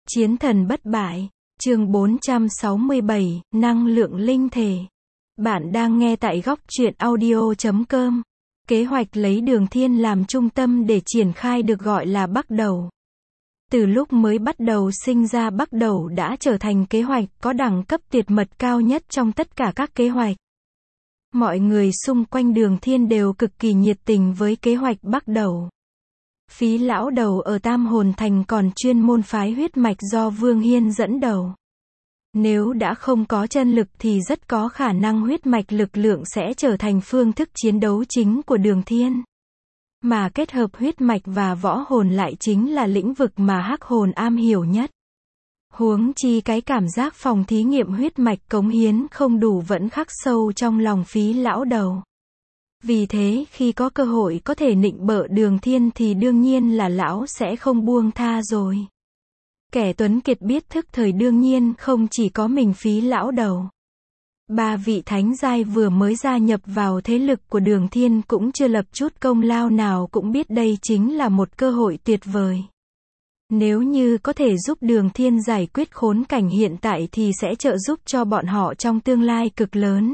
Chiến thần bất bại, chương 467, năng lượng linh thể. Bạn đang nghe tại góc truyện audio.com. Kế hoạch lấy Đường Thiên làm trung tâm để triển khai được gọi là Bắc Đầu. Từ lúc mới bắt đầu sinh ra, Bắc Đầu đã trở thành kế hoạch có đẳng cấp tuyệt mật cao nhất trong tất cả các kế hoạch. Mọi người xung quanh Đường Thiên đều cực kỳ nhiệt tình với kế hoạch Bắc Đầu. Phí lão đầu ở Tam Hồn Thành còn chuyên môn phái huyết mạch do Vương Hiên dẫn đầu. Nếu đã không có chân lực thì rất có khả năng huyết mạch lực lượng sẽ trở thành phương thức chiến đấu chính của Đường Thiên. Mà kết hợp huyết mạch và võ hồn lại chính là lĩnh vực mà hắc hồn am hiểu nhất. Huống chi cái cảm giác phòng thí nghiệm huyết mạch cống hiến không đủ vẫn khắc sâu trong lòng Phí lão đầu. Vì thế khi có cơ hội có thể nịnh bợ Đường Thiên thì đương nhiên là lão sẽ không buông tha rồi. Kẻ tuấn kiệt biết thức thời đương nhiên không chỉ có mình Phí lão đầu. Ba vị thánh giai vừa mới gia nhập vào thế lực của Đường Thiên cũng chưa lập chút công lao nào cũng biết đây chính là một cơ hội tuyệt vời. Nếu như có thể giúp Đường Thiên giải quyết khốn cảnh hiện tại thì sẽ trợ giúp cho bọn họ trong tương lai cực lớn.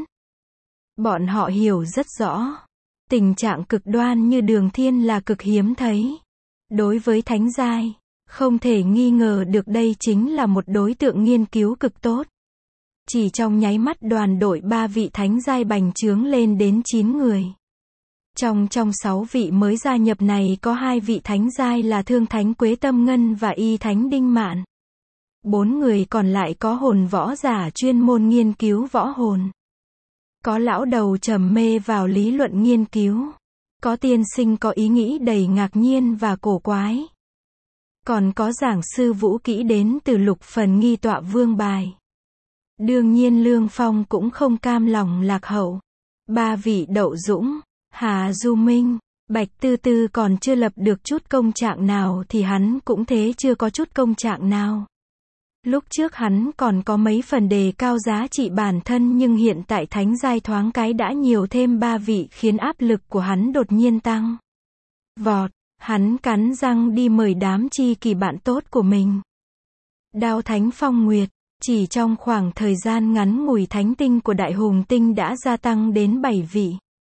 Bọn họ hiểu rất rõ, tình trạng cực đoan như Đường Thiên là cực hiếm thấy. Đối với thánh giai, không thể nghi ngờ được đây chính là một đối tượng nghiên cứu cực tốt. Chỉ trong nháy mắt đoàn đội 3 vị thánh giai bành trướng lên đến 9 người. Trong 6 vị mới gia nhập này có 2 vị thánh giai là Thương Thánh Quế Tâm Ngân và Y Thánh Đinh Mạn. 4 người còn lại có hồn võ giả chuyên môn nghiên cứu võ hồn. Có lão đầu trầm mê vào lý luận nghiên cứu. Có tiên sinh có ý nghĩ đầy ngạc nhiên và cổ quái. Còn có giảng sư vũ kỹ đến từ Lục Phần Nghi Tọa Vương bài. Đương nhiên Lương Phong cũng không cam lòng lạc hậu. 3 vị Đậu Dũng, Hà Du Minh, Bạch Tư Tư còn chưa lập được chút công trạng nào thì hắn cũng thế chưa có chút công trạng nào. Lúc trước hắn còn có mấy phần đề cao giá trị bản thân nhưng hiện tại thánh giai thoáng cái đã nhiều thêm 3 vị khiến áp lực của hắn đột nhiên tăng. Vọt, hắn cắn răng đi mời đám chi kỷ bạn tốt của mình. Đao Thánh Phong Nguyệt, chỉ trong khoảng thời gian ngắn ngủi thánh tinh của Đại Hùng Tinh đã gia tăng đến 7 vị.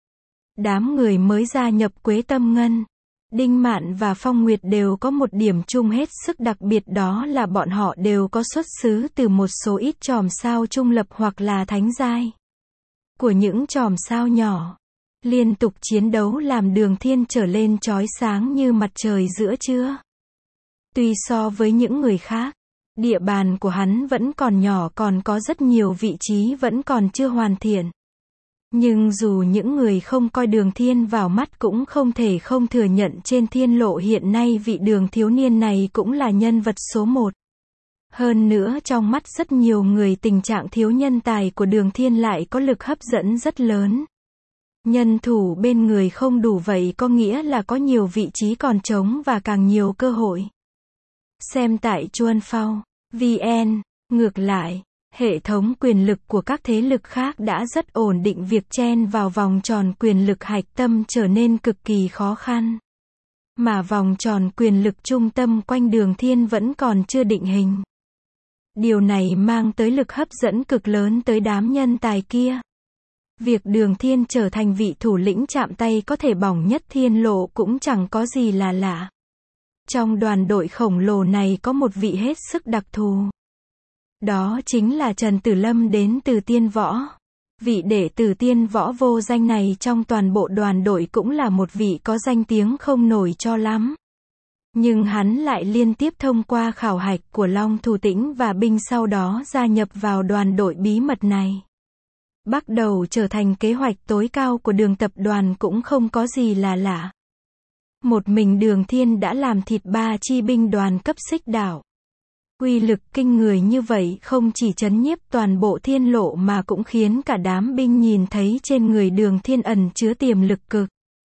Đám người mới gia nhập Quế Tâm Ngân, Đinh Mạn và Phong Nguyệt đều có một điểm chung hết sức đặc biệt, đó là bọn họ đều có xuất xứ từ một số ít chòm sao trung lập hoặc là thánh giai. Của những chòm sao nhỏ, liên tục chiến đấu làm Đường Thiên trở lên chói sáng như mặt trời giữa trưa. Tuy so với những người khác, địa bàn của hắn vẫn còn nhỏ, còn có rất nhiều vị trí vẫn còn chưa hoàn thiện. Nhưng dù những người không coi Đường Thiên vào mắt cũng không thể không thừa nhận trên thiên lộ hiện nay vị Đường thiếu niên này cũng là nhân vật số 1. Hơn nữa trong mắt rất nhiều người tình trạng thiếu nhân tài của Đường Thiên lại có lực hấp dẫn rất lớn. Nhân thủ bên người không đủ vậy có nghĩa là có nhiều vị trí còn trống và càng nhiều cơ hội. Xem tại Chuan Phao, VN, ngược lại, hệ thống quyền lực của các thế lực khác đã rất ổn định, việc chen vào vòng tròn quyền lực hạch tâm trở nên cực kỳ khó khăn. Mà vòng tròn quyền lực trung tâm quanh Đường Thiên vẫn còn chưa định hình. Điều này mang tới lực hấp dẫn cực lớn tới đám nhân tài kia. Việc Đường Thiên trở thành vị thủ lĩnh chạm tay có thể bỏng nhất thiên lộ cũng chẳng có gì là lạ. Trong đoàn đội khổng lồ này có một vị hết sức đặc thù. Đó chính là Trần Tử Lâm đến từ Tiên Võ. Vị đệ tử Tiên Võ vô danh này trong toàn bộ đoàn đội cũng là một vị có danh tiếng không nổi cho lắm. Nhưng hắn lại liên tiếp thông qua khảo hạch của Long Thủ Tĩnh và binh sau đó gia nhập vào đoàn đội bí mật này. Bắt đầu trở thành kế hoạch tối cao của Đường tập đoàn cũng không có gì là lạ. Một mình Đường Thiên đã làm thịt 3 chi binh đoàn cấp Xích Đảo. Uy lực kinh người như vậy không chỉ trấn nhiếp toàn bộ thiên lộ mà cũng khiến cả đám binh nhìn thấy trên người Đường Thiên ẩn chứa tiềm lực cực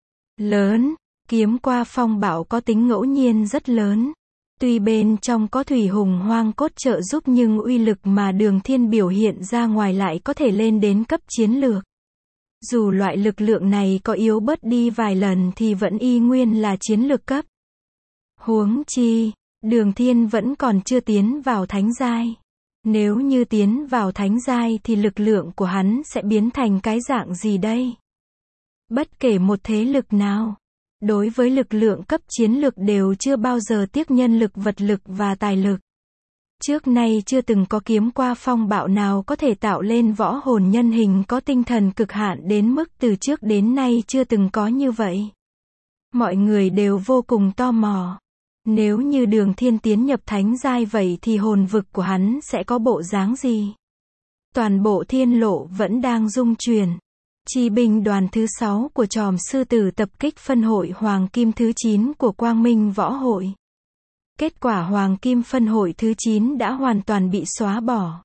lớn. Kiếm qua phong bạo có tính ngẫu nhiên rất lớn. Tuy bên trong có thủy hùng hoang cốt trợ giúp nhưng uy lực mà Đường Thiên biểu hiện ra ngoài lại có thể lên đến cấp chiến lược. Dù loại lực lượng này có yếu bớt đi vài lần thì vẫn y nguyên là chiến lược cấp. Huống chi, Đường Thiên vẫn còn chưa tiến vào thánh giai. Nếu như tiến vào thánh giai thì lực lượng của hắn sẽ biến thành cái dạng gì đây? Bất kể một thế lực nào, đối với lực lượng cấp chiến lực đều chưa bao giờ tiếc nhân lực, vật lực và tài lực. Trước nay chưa từng có kiếm qua phong bạo nào có thể tạo lên võ hồn nhân hình có tinh thần cực hạn đến mức từ trước đến nay chưa từng có như vậy. Mọi người đều vô cùng tò mò. Nếu như Đường Thiên tiến nhập thánh giai vậy thì hồn vực của hắn sẽ có bộ dáng gì? Toàn bộ thiên lộ vẫn đang rung chuyển. Chi binh đoàn thứ 6 của Tròm Sư Tử tập kích phân hội Hoàng Kim thứ 9 của Quang Minh Võ Hội. Kết quả Hoàng Kim phân hội thứ 9 đã hoàn toàn bị xóa bỏ.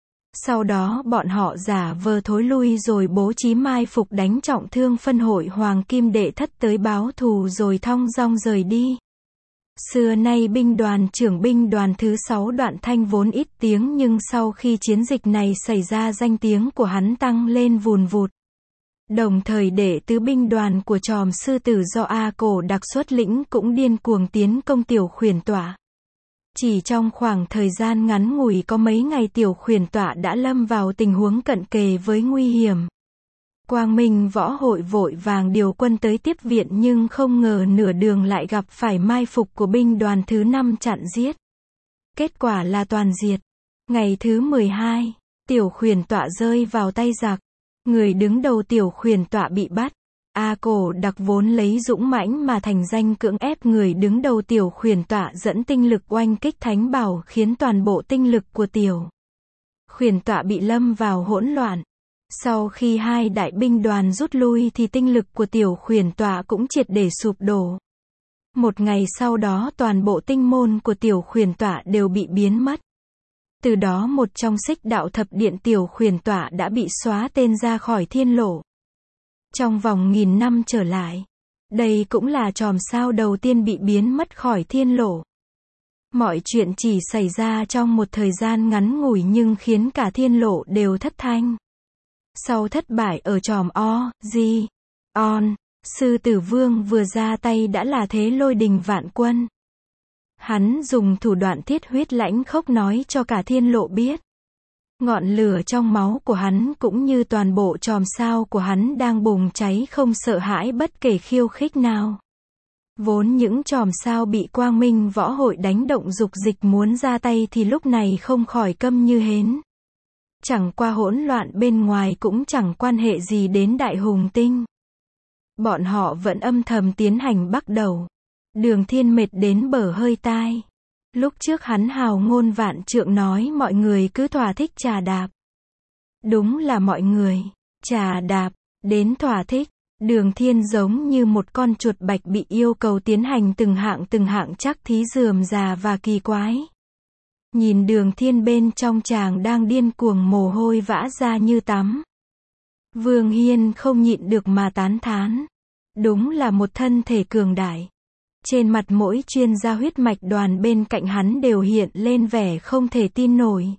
Sau đó bọn họ giả vờ thối lui rồi bố trí mai phục đánh trọng thương phân hội Hoàng Kim đệ thất tới báo thù rồi thong dong rời đi. Xưa nay binh đoàn trưởng binh đoàn thứ 6 Đoạn Thanh vốn ít tiếng nhưng sau khi chiến dịch này xảy ra danh tiếng của hắn tăng lên vùn vụt. Đồng thời đệ tứ binh đoàn của Tròm Sư Tử do A Cổ đặc xuất lĩnh cũng điên cuồng tiến công Tiểu Khuyển Tọa. Chỉ trong khoảng thời gian ngắn ngủi có mấy ngày Tiểu Khuyển Tọa đã lâm vào tình huống cận kề với nguy hiểm. Quang Minh Võ Hội vội vàng điều quân tới tiếp viện nhưng không ngờ nửa đường lại gặp phải mai phục của binh đoàn thứ 5 chặn giết. Kết quả là toàn diệt. Ngày thứ 12, Tiểu Khuyển Tọa rơi vào tay giặc. Người đứng đầu Tiểu Khuyển Tọa bị bắt. A Cổ đặc vốn lấy dũng mãnh mà thành danh cưỡng ép người đứng đầu Tiểu Khuyển Tọa dẫn tinh lực oanh kích Thánh Bảo khiến toàn bộ tinh lực của Tiểu Khuyển Tọa bị lâm vào hỗn loạn. Sau khi hai đại binh đoàn rút lui thì tinh lực của Tiểu Khuyển Tọa cũng triệt để sụp đổ. Một ngày sau đó toàn bộ tinh môn của Tiểu Khuyển Tọa đều bị biến mất. Từ đó một trong Xích Đạo Thập Điện Tiểu Khuyển Tọa đã bị xóa tên ra khỏi thiên lộ. Trong vòng 1000 năm trở lại, đây cũng là chòm sao đầu tiên bị biến mất khỏi thiên lộ. Mọi chuyện chỉ xảy ra trong một thời gian ngắn ngủi nhưng khiến cả thiên lộ đều thất thanh. Sau thất bại ở chòm On, Sư Tử Vương vừa ra tay đã là thế lôi đình vạn quân. Hắn dùng thủ đoạn thiết huyết lãnh khốc nói cho cả thiên lộ biết. Ngọn lửa trong máu của hắn cũng như toàn bộ chòm sao của hắn đang bùng cháy không sợ hãi bất kể khiêu khích nào. Vốn những chòm sao bị Quang Minh Võ Hội đánh động dục dịch muốn ra tay thì lúc này không khỏi câm như hến. Chẳng qua hỗn loạn bên ngoài cũng chẳng quan hệ gì đến Đại Hùng Tinh. Bọn họ vẫn âm thầm tiến hành bắt đầu. Đường Thiên mệt đến bở hơi tai. Lúc trước hắn hào ngôn vạn trượng nói mọi người cứ thỏa thích trà đạp. Đúng là mọi người trà đạp đến thỏa thích. Đường Thiên giống như một con chuột bạch bị yêu cầu tiến hành từng hạng chắc thí rườm rà và kỳ quái. Nhìn Đường Thiên bên trong chàng đang điên cuồng mồ hôi vã ra như tắm. Vương Hiên không nhịn được mà tán thán. Đúng là một thân thể cường đại. Trên mặt mỗi chuyên gia huyết mạch đoàn bên cạnh hắn đều hiện lên vẻ không thể tin nổi.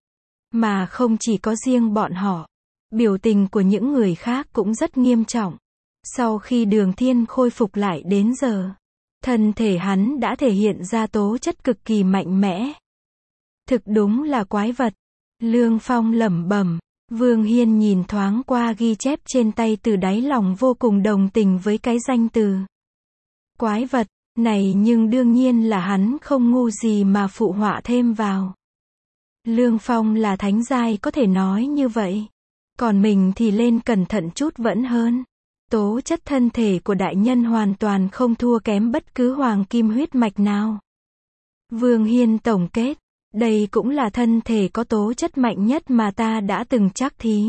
Mà không chỉ có riêng bọn họ, biểu tình của những người khác cũng rất nghiêm trọng. Sau khi Đường Thiên khôi phục lại đến giờ, thân thể hắn đã thể hiện ra tố chất cực kỳ mạnh mẽ. Thực đúng là quái vật. Lương Phong lẩm bẩm. Vương Hiên nhìn thoáng qua ghi chép trên tay từ đáy lòng vô cùng đồng tình với cái danh từ quái vật này nhưng đương nhiên là hắn không ngu gì mà phụ họa thêm vào. Lương Phong là thánh giai có thể nói như vậy. Còn mình thì lên cẩn thận chút vẫn hơn. Tố chất thân thể của đại nhân hoàn toàn không thua kém bất cứ hoàng kim huyết mạch nào. Vương Hiên tổng kết. Đây cũng là thân thể có tố chất mạnh nhất mà ta đã từng trắc thí.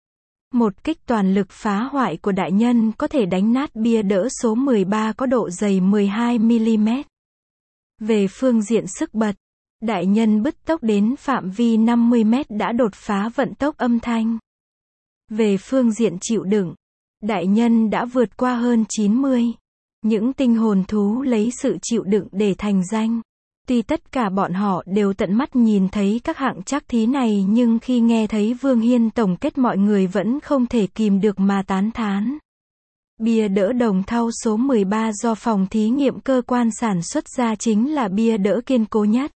Một kích toàn lực phá hoại của đại nhân có thể đánh nát bia đỡ số 13 có độ dày 12mm. Về phương diện sức bật, đại nhân bứt tốc đến phạm vi 50m đã đột phá vận tốc âm thanh. Về phương diện chịu đựng, đại nhân đã vượt qua hơn 90. Những tinh hồn thú lấy sự chịu đựng để thành danh. Tuy tất cả bọn họ đều tận mắt nhìn thấy các hạng trắc thí này nhưng khi nghe thấy Vương Hiên tổng kết mọi người vẫn không thể kìm được mà tán thán. Bia đỡ đồng thau số 13 do phòng thí nghiệm cơ quan sản xuất ra chính là bia đỡ kiên cố nhất.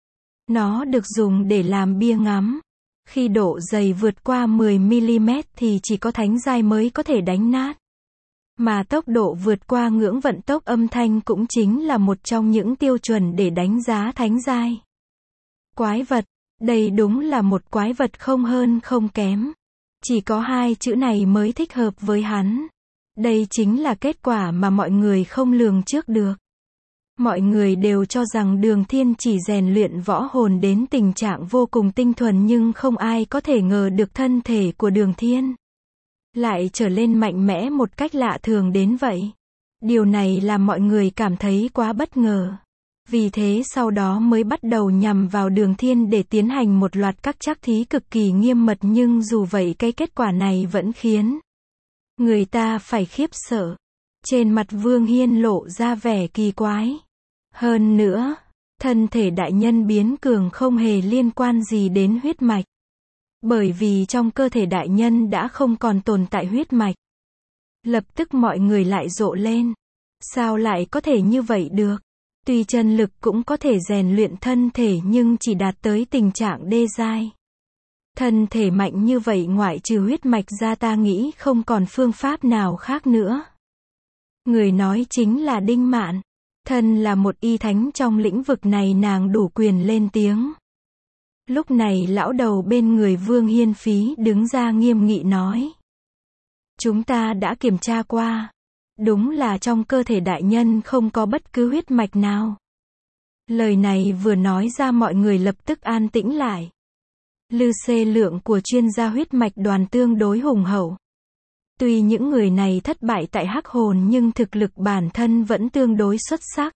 Nó được dùng để làm bia ngắm. Khi độ dày vượt qua 10mm thì chỉ có thánh giai mới có thể đánh nát. Mà tốc độ vượt qua ngưỡng vận tốc âm thanh cũng chính là một trong những tiêu chuẩn để đánh giá thánh giai. Quái vật. Đây đúng là một quái vật không hơn không kém. Chỉ có hai chữ này mới thích hợp với hắn. Đây chính là kết quả mà mọi người không lường trước được. Mọi người đều cho rằng Đường Thiên chỉ rèn luyện võ hồn đến tình trạng vô cùng tinh thuần, nhưng không ai có thể ngờ được thân thể của Đường Thiên lại trở lên mạnh mẽ một cách lạ thường đến vậy. Điều này làm mọi người cảm thấy quá bất ngờ. Vì thế sau đó mới bắt đầu nhằm vào Đường Thiên để tiến hành một loạt các trắc thí cực kỳ nghiêm mật, nhưng dù vậy cái kết quả này vẫn khiến người ta phải khiếp sợ. Trên mặt Vương Hiên lộ ra vẻ kỳ quái. Hơn nữa, thân thể đại nhân biến cường không hề liên quan gì đến huyết mạch. Bởi vì trong cơ thể đại nhân đã không còn tồn tại huyết mạch. Lập tức mọi người lại rộ lên. Sao lại có thể như vậy được? Tuy chân lực cũng có thể rèn luyện thân thể nhưng chỉ đạt tới tình trạng đê giai. Thân thể mạnh như vậy ngoại trừ huyết mạch ra ta nghĩ không còn phương pháp nào khác nữa. Người nói chính là Đinh Mạn. Thân là một y thánh trong lĩnh vực này, nàng đủ quyền lên tiếng. Lúc này lão đầu bên người Vương Hiên Phí đứng ra nghiêm nghị nói. Chúng ta đã kiểm tra qua. Đúng là trong cơ thể đại nhân không có bất cứ huyết mạch nào. Lời này vừa nói ra mọi người lập tức an tĩnh lại. Lư xê lượng của chuyên gia huyết mạch đoàn tương đối hùng hậu. Tuy những người này thất bại tại hắc hồn nhưng thực lực bản thân vẫn tương đối xuất sắc.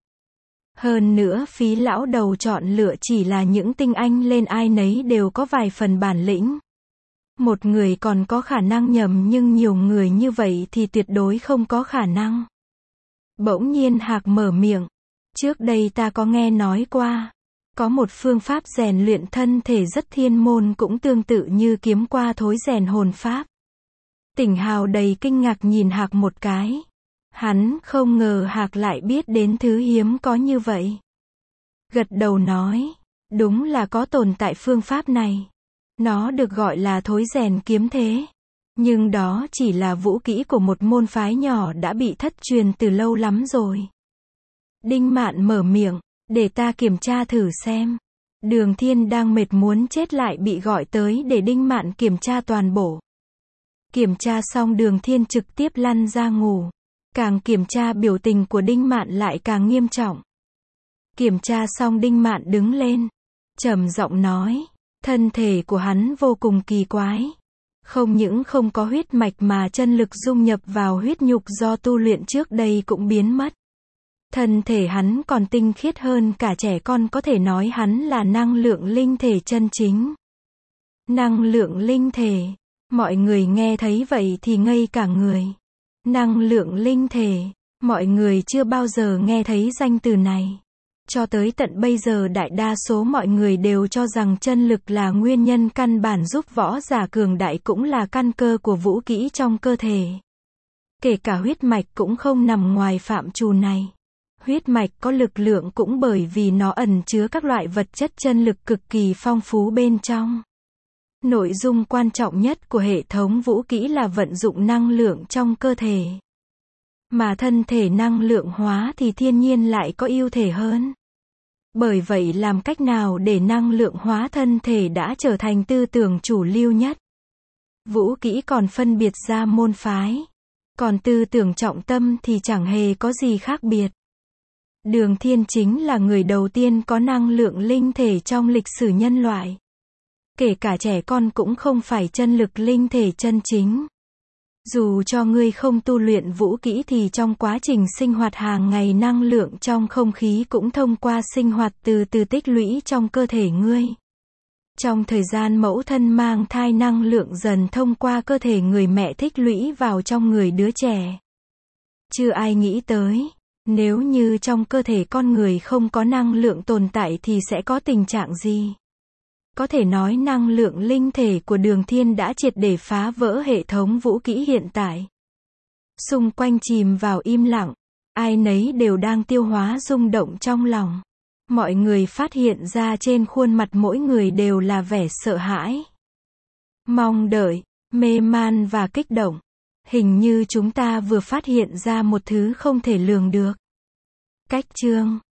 Hơn nữa Phí lão đầu chọn lựa chỉ là những tinh anh lên, ai nấy đều có vài phần bản lĩnh. Một người còn có khả năng nhầm nhưng nhiều người như vậy thì tuyệt đối không có khả năng. Bỗng nhiên Hạc mở miệng. Trước đây ta có nghe nói qua. Có một phương pháp rèn luyện thân thể rất thiên môn, cũng tương tự như kiếm qua thối rèn hồn pháp. Tỉnh Hào đầy kinh ngạc nhìn Hạc một cái. Hắn không ngờ Hạc lại biết đến thứ hiếm có như vậy. Gật đầu nói. Đúng là có tồn tại phương pháp này. Nó được gọi là thối rèn kiếm thế. Nhưng đó chỉ là vũ kỹ của một môn phái nhỏ đã bị thất truyền từ lâu lắm rồi. Đinh Mạn mở miệng. Để ta kiểm tra thử xem. Đường Thiên đang mệt muốn chết lại bị gọi tới để Đinh Mạn kiểm tra toàn bộ. Kiểm tra xong Đường Thiên trực tiếp lăn ra ngủ. Càng kiểm tra biểu tình của Đinh Mạn lại càng nghiêm trọng. Kiểm tra xong Đinh Mạn đứng lên. Trầm giọng nói. Thân thể của hắn vô cùng kỳ quái. Không những không có huyết mạch mà chân lực dung nhập vào huyết nhục do tu luyện trước đây cũng biến mất. Thân thể hắn còn tinh khiết hơn cả trẻ con, có thể nói hắn là năng lượng linh thể chân chính. Năng lượng linh thể. Mọi người nghe thấy vậy thì ngây cả người. Năng lượng linh thể. Mọi người chưa bao giờ nghe thấy danh từ này. Cho tới tận bây giờ đại đa số mọi người đều cho rằng chân lực là nguyên nhân căn bản giúp võ giả cường đại, cũng là căn cơ của vũ kỹ trong cơ thể. Kể cả huyết mạch cũng không nằm ngoài phạm trù này. Huyết mạch có lực lượng cũng bởi vì nó ẩn chứa các loại vật chất chân lực cực kỳ phong phú bên trong. Nội dung quan trọng nhất của hệ thống vũ kỹ là vận dụng năng lượng trong cơ thể. Mà thân thể năng lượng hóa thì thiên nhiên lại có ưu thể hơn. Bởi vậy làm cách nào để năng lượng hóa thân thể đã trở thành tư tưởng chủ lưu nhất. Vũ kỹ còn phân biệt ra môn phái. Còn tư tưởng trọng tâm thì chẳng hề có gì khác biệt. Đường Thiên chính là người đầu tiên có năng lượng linh thể trong lịch sử nhân loại. Kể cả trẻ con cũng không phải chân lực linh thể chân chính. Dù cho ngươi không tu luyện vũ kỹ thì trong quá trình sinh hoạt hàng ngày năng lượng trong không khí cũng thông qua sinh hoạt từ từ tích lũy trong cơ thể ngươi. Trong thời gian mẫu thân mang thai, năng lượng dần thông qua cơ thể người mẹ tích lũy vào trong người đứa trẻ. Chưa ai nghĩ tới, nếu như trong cơ thể con người không có năng lượng tồn tại thì sẽ có tình trạng gì? Có thể nói năng lượng linh thể của Đường Thiên đã triệt để phá vỡ hệ thống vũ kỹ hiện tại. Xung quanh chìm vào im lặng. Ai nấy đều đang tiêu hóa rung động trong lòng. Mọi người phát hiện ra trên khuôn mặt mỗi người đều là vẻ sợ hãi, mong đợi, mê man và kích động. Hình như chúng ta vừa phát hiện ra một thứ không thể lường được. Cách chương